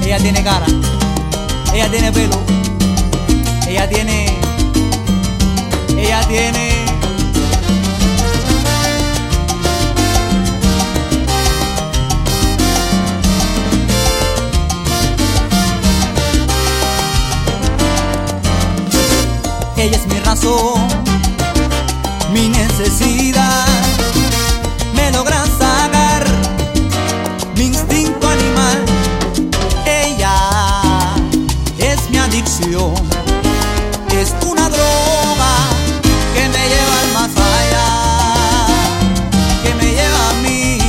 Ella tiene cara, ella tiene pelo, ella tiene. Ella es mi razón, mi necesidad. Me logra sacar mi instinto animal. Ella es mi adicción, es una droga que me lleva al más allá, que me lleva a mí.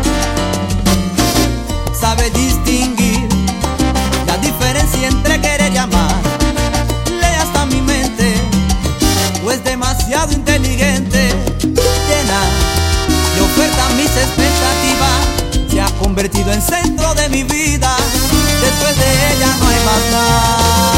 Sabe distinguir la diferencia entre querer y amar. Lee hasta mi mente, pues demasiado inteligente. Llena de oferta mis expectativas, se ha convertido en centro de mi vida. Después de ella no hay más nada.